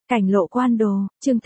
Cảnh lộ quan đồ, chương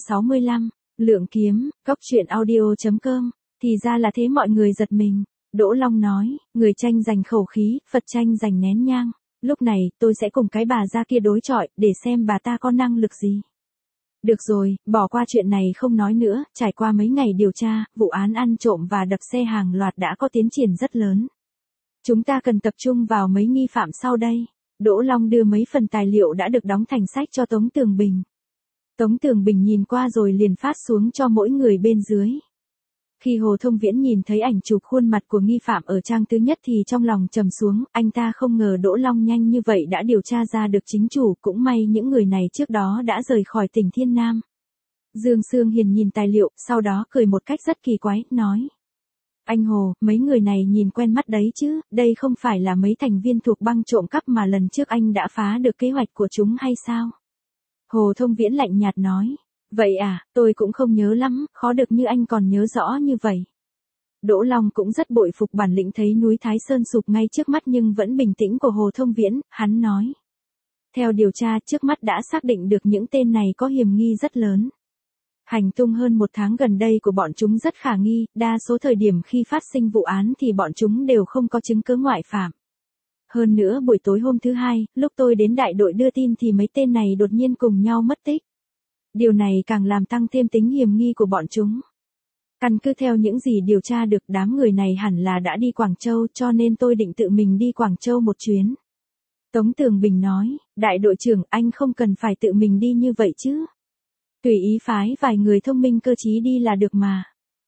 865, Lượng kiếm, cóc truyện audio.com, thì ra là thế mọi người giật mình. Đỗ Long nói, người tranh giành khẩu khí, Phật tranh giành nén nhang. Lúc này, tôi sẽ cùng cái bà gia kia đối chọi, để xem bà ta có năng lực gì. Được rồi, bỏ qua chuyện này không nói nữa, trải qua mấy ngày điều tra, vụ án ăn trộm và đập xe hàng loạt đã có tiến triển rất lớn. Chúng ta cần tập trung vào mấy nghi phạm sau đây. Đỗ Long đưa mấy phần tài liệu đã được đóng thành sách cho Tống Tường Bình. Tống Tường Bình nhìn qua rồi liền phát xuống cho mỗi người bên dưới. Khi Hồ Thông Viễn nhìn thấy ảnh chụp khuôn mặt của nghi phạm ở trang thứ nhất thì trong lòng trầm xuống, anh ta không ngờ Đỗ Long nhanh như vậy đã điều tra ra được chính chủ, cũng may những người này trước đó đã rời khỏi tỉnh Thiên Nam. Dương Sương Hiền nhìn tài liệu, sau đó cười một cách rất kỳ quái, nói. Anh Hồ, mấy người này nhìn quen mắt đấy chứ, đây không phải là mấy thành viên thuộc băng trộm cắp mà lần trước anh đã phá được kế hoạch của chúng hay sao? Hồ Thông Viễn lạnh nhạt nói. Vậy à, tôi cũng không nhớ lắm, khó được như anh còn nhớ rõ như vậy. Đỗ Long cũng rất bội phục bản lĩnh thấy núi Thái Sơn sụp ngay trước mắt nhưng vẫn bình tĩnh của Hồ Thông Viễn, hắn nói. Theo điều tra trước mắt đã xác định được những tên này có hiểm nghi rất lớn. Hành tung hơn một tháng gần đây của bọn chúng rất khả nghi, đa số thời điểm khi phát sinh vụ án thì bọn chúng đều không có chứng cứ ngoại phạm. Hơn nữa buổi tối hôm thứ hai, lúc tôi đến đại đội đưa tin thì mấy tên này đột nhiên cùng nhau mất tích. Điều này càng làm tăng thêm tính hiểm nghi của bọn chúng. Căn cứ theo những gì điều tra được đám người này hẳn là đã đi Quảng Châu cho nên tôi định tự mình đi Quảng Châu một chuyến. Tống Tường Bình nói, đại đội trưởng anh không cần phải tự mình đi như vậy chứ. Tùy ý phái vài người thông minh cơ trí đi là được mà.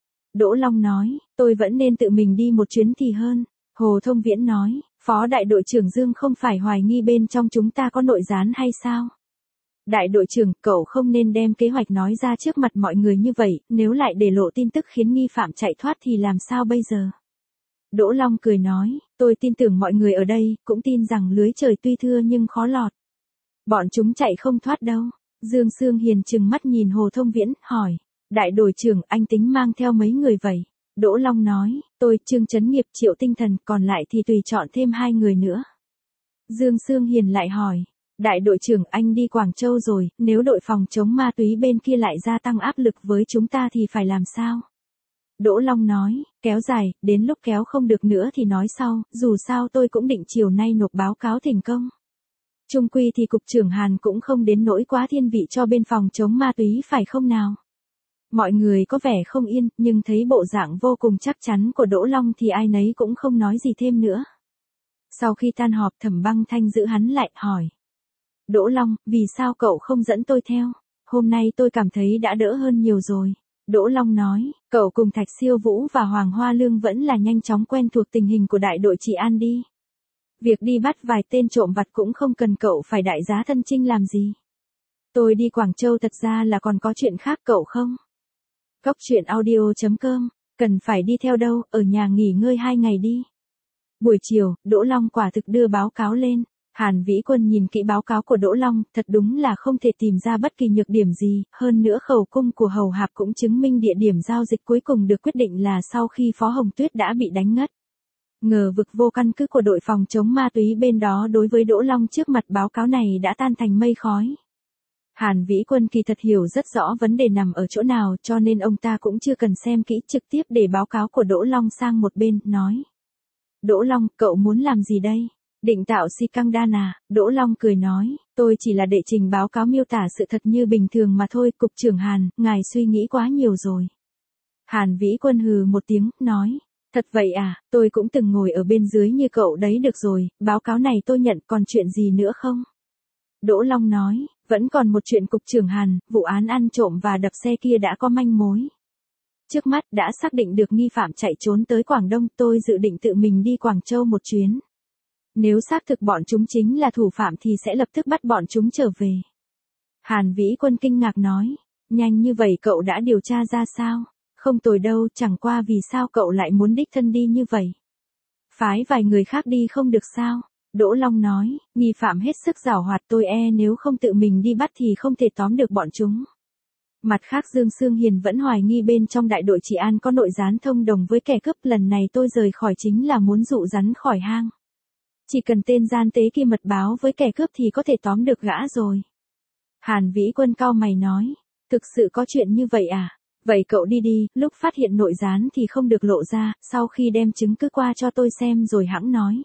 Đỗ Long nói, tôi vẫn nên tự mình đi một chuyến thì hơn. Hồ Thông Viễn nói, Phó đại đội trưởng Dương không phải hoài nghi bên trong chúng ta có nội gián hay sao? Đại đội trưởng, cậu không nên đem kế hoạch nói ra trước mặt mọi người như vậy, nếu lại để lộ tin tức khiến nghi phạm chạy thoát thì làm sao bây giờ? Đỗ Long cười nói, tôi tin tưởng mọi người ở đây, cũng tin rằng lưới trời tuy thưa nhưng khó lọt. Bọn chúng chạy không thoát đâu. Dương Sương Hiền trừng mắt nhìn Hồ Thông Viễn, hỏi, đại đội trưởng anh tính mang theo mấy người vậy? Đỗ Long nói, tôi, Trương Chấn Nghiệp, Triệu Tinh Thần, còn lại thì tùy chọn thêm 2 người nữa. Dương Sương Hiền lại hỏi, đại đội trưởng anh đi Quảng Châu rồi, nếu đội phòng chống ma túy bên kia lại gia tăng áp lực với chúng ta thì phải làm sao? Đỗ Long nói, kéo dài, đến lúc kéo không được nữa thì nói sau, dù sao tôi cũng định chiều nay nộp báo cáo thành công. Chung quy thì cục trưởng Hàn cũng không đến nỗi quá thiên vị cho bên phòng chống ma túy phải không nào? Mọi người có vẻ không yên, nhưng thấy bộ dạng vô cùng chắc chắn của Đỗ Long thì ai nấy cũng không nói gì thêm nữa. Sau khi tan họp Thẩm Băng Thanh giữ hắn lại, hỏi. Đỗ Long, vì sao cậu không dẫn tôi theo? Hôm nay tôi cảm thấy đã đỡ hơn nhiều rồi. Đỗ Long nói, cậu cùng Thạch Siêu Vũ và Hoàng Hoa Lương vẫn là nhanh chóng quen thuộc tình hình của đại đội trị an đi. Việc đi bắt vài tên trộm vặt cũng không cần cậu phải đại giá thân chinh làm gì. Tôi đi Quảng Châu thật ra là còn có chuyện khác cậu không? Cóc truyện audio.com, cần phải đi theo đâu, ở nhà nghỉ ngơi 2 ngày đi. Buổi chiều, Đỗ Long quả thực đưa báo cáo lên. Hàn Vĩ Quân nhìn kỹ báo cáo của Đỗ Long, thật đúng là không thể tìm ra bất kỳ nhược điểm gì, hơn nữa khẩu cung của Hầu Hạp cũng chứng minh địa điểm giao dịch cuối cùng được quyết định là sau khi Phó Hồng Tuyết đã bị đánh ngất. Ngờ vực vô căn cứ của đội phòng chống ma túy bên đó đối với Đỗ Long trước mặt báo cáo này đã tan thành mây khói. Hàn Vĩ Quân kỳ thật hiểu rất rõ vấn đề nằm ở chỗ nào cho nên ông ta cũng chưa cần xem kỹ, trực tiếp để báo cáo của Đỗ Long sang một bên, nói. Đỗ Long, cậu muốn làm gì đây? Định tạo si căng đan à? Đỗ Long cười nói, tôi chỉ là đệ trình báo cáo miêu tả sự thật như bình thường mà thôi, cục trưởng Hàn, ngài suy nghĩ quá nhiều rồi. Hàn Vĩ Quân hừ một tiếng, nói, thật vậy à, tôi cũng từng ngồi ở bên dưới như cậu đấy, được rồi, báo cáo này tôi nhận, còn chuyện gì nữa không? Đỗ Long nói, vẫn còn một chuyện cục trưởng Hàn, vụ án ăn trộm và đập xe kia đã có manh mối. Trước mắt đã xác định được nghi phạm chạy trốn tới Quảng Đông, tôi dự định tự mình đi Quảng Châu một chuyến. Nếu xác thực bọn chúng chính là thủ phạm thì sẽ lập tức bắt bọn chúng trở về. Hàn Vĩ Quân kinh ngạc nói, nhanh như vậy cậu đã điều tra ra sao? Không tồi đâu, chẳng qua vì sao cậu lại muốn đích thân đi như vậy? Phái vài người khác đi không được sao? Đỗ Long nói, nghi phạm hết sức giảo hoạt, tôi nếu không tự mình đi bắt thì không thể tóm được bọn chúng. Mặt khác Dương Sương Hiền vẫn hoài nghi bên trong đại đội trị an có nội gián thông đồng với kẻ cướp, lần này tôi rời khỏi chính là muốn dụ rắn khỏi hang. Chỉ cần tên gian tế kia mật báo với kẻ cướp thì có thể tóm được gã rồi. Hàn Vĩ Quân cau mày nói, thực sự có chuyện như vậy à? Vậy cậu đi đi, lúc phát hiện nội gián thì không được lộ ra, sau khi đem chứng cứ qua cho tôi xem rồi hẵng nói.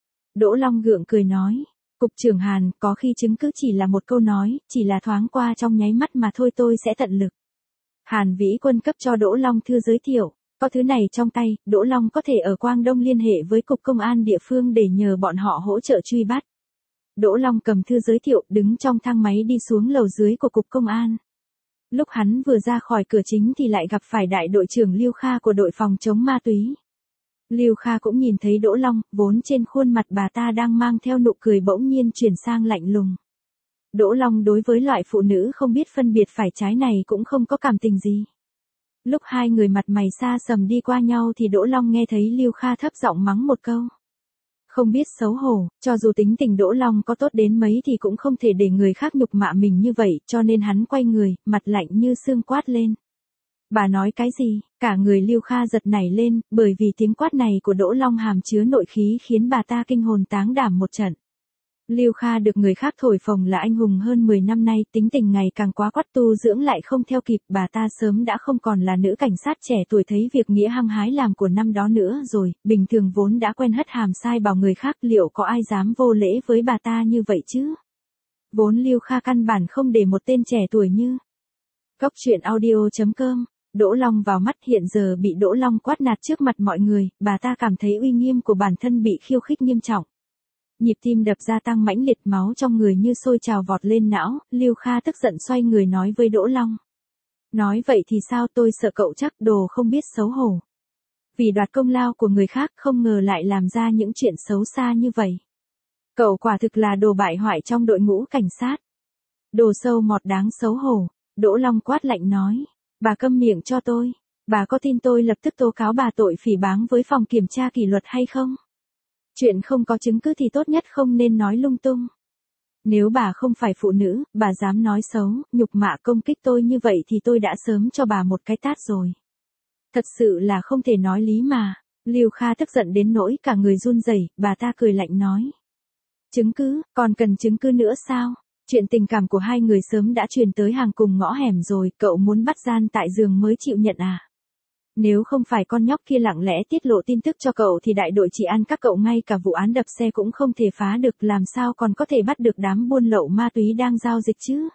Đỗ Long gượng cười nói, Cục trưởng Hàn, có khi chứng cứ chỉ là một câu nói, chỉ là thoáng qua trong nháy mắt mà thôi, tôi sẽ tận lực. Hàn Vĩ Quân cấp cho Đỗ Long thư giới thiệu, có thứ này trong tay, Đỗ Long có thể ở Quang Đông liên hệ với Cục Công an địa phương để nhờ bọn họ hỗ trợ truy bắt. Đỗ Long cầm thư giới thiệu, đứng trong thang máy đi xuống lầu dưới của Cục Công an. Lúc hắn vừa ra khỏi cửa chính thì lại gặp phải đại đội trưởng Lưu Kha của đội phòng chống ma túy. Lưu Kha cũng nhìn thấy Đỗ Long, vốn trên khuôn mặt bà ta đang mang theo nụ cười bỗng nhiên chuyển sang lạnh lùng. Đỗ Long đối với loại phụ nữ không biết phân biệt phải trái này cũng không có cảm tình gì. Lúc hai người mặt mày xa sầm đi qua nhau thì Đỗ Long nghe thấy Lưu Kha thấp giọng mắng một câu. Không biết xấu hổ, cho dù tính tình Đỗ Long có tốt đến mấy thì cũng không thể để người khác nhục mạ mình như vậy, cho nên hắn quay người, mặt lạnh như xương quát lên. Bà nói cái gì? Cả người Lưu Kha giật nảy lên, bởi vì tiếng quát này của Đỗ Long hàm chứa nội khí khiến bà ta kinh hồn táng đảm một trận. Lưu Kha được người khác thổi phồng là anh hùng hơn 10 năm nay, tính tình ngày càng quá quắt, tu dưỡng lại không theo kịp, bà ta sớm đã không còn là nữ cảnh sát trẻ tuổi thấy việc nghĩa hăng hái làm của năm đó nữa rồi, bình thường vốn đã quen hất hàm sai bảo người khác, liệu có ai dám vô lễ với bà ta như vậy chứ? Vốn Lưu Kha căn bản không để một tên trẻ tuổi như Cốc truyện audio.com. Đỗ Long vào mắt, hiện giờ bị Đỗ Long quát nạt trước mặt mọi người, bà ta cảm thấy uy nghiêm của bản thân bị khiêu khích nghiêm trọng. Nhịp tim đập gia tăng mãnh liệt, máu trong người như sôi trào vọt lên não, Lưu Kha tức giận xoay người nói với Đỗ Long. Nói vậy thì sao, tôi sợ cậu chắc, đồ không biết xấu hổ. Vì đoạt công lao của người khác không ngờ lại làm ra những chuyện xấu xa như vậy. Cậu quả thực là đồ bại hoại trong đội ngũ cảnh sát. Đồ sâu mọt đáng xấu hổ, Đỗ Long quát lạnh nói. Bà câm miệng cho tôi, bà có tin tôi lập tức tố cáo bà tội phỉ báng với phòng kiểm tra kỷ luật hay không? Chuyện không có chứng cứ thì tốt nhất không nên nói lung tung. Nếu bà không phải phụ nữ, bà dám nói xấu, nhục mạ công kích tôi như vậy thì tôi đã sớm cho bà một cái tát rồi. Thật sự là không thể nói lý mà. Lưu Kha tức giận đến nỗi cả người run rẩy, bà ta cười lạnh nói. Chứng cứ, còn cần chứng cứ nữa sao? Chuyện tình cảm của hai người sớm đã truyền tới hàng cùng ngõ hẻm rồi, cậu muốn bắt gian tại giường mới chịu nhận à? Nếu không phải con nhóc kia lặng lẽ tiết lộ tin tức cho cậu thì đại đội trị an các cậu ngay cả vụ án đập xe cũng không thể phá được, làm sao còn có thể bắt được đám buôn lậu ma túy đang giao dịch chứ?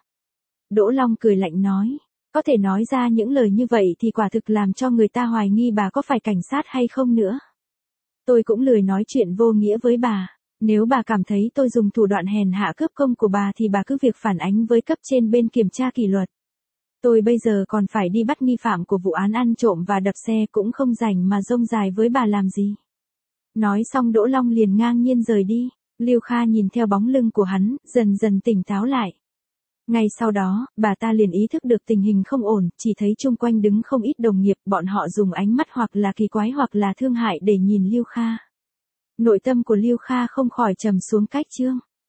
Đỗ Long cười lạnh nói, có thể nói ra những lời như vậy thì quả thực làm cho người ta hoài nghi bà có phải cảnh sát hay không nữa. Tôi cũng lười nói chuyện vô nghĩa với bà. Nếu bà cảm thấy tôi dùng thủ đoạn hèn hạ cướp công của bà thì bà cứ việc phản ánh với cấp trên bên kiểm tra kỷ luật. Tôi bây giờ còn phải đi bắt nghi phạm của vụ án ăn trộm và đập xe, cũng không rảnh mà rông dài với bà làm gì. Nói xong Đỗ Long liền ngang nhiên rời đi. Lưu Kha nhìn theo bóng lưng của hắn, dần dần tỉnh táo lại. Ngay sau đó, bà ta liền ý thức được tình hình không ổn, chỉ thấy chung quanh đứng không ít đồng nghiệp, bọn họ dùng ánh mắt hoặc là kỳ quái hoặc là thương hại để nhìn Lưu Kha. Nội tâm của Lưu Kha không khỏi trầm xuống cách chương.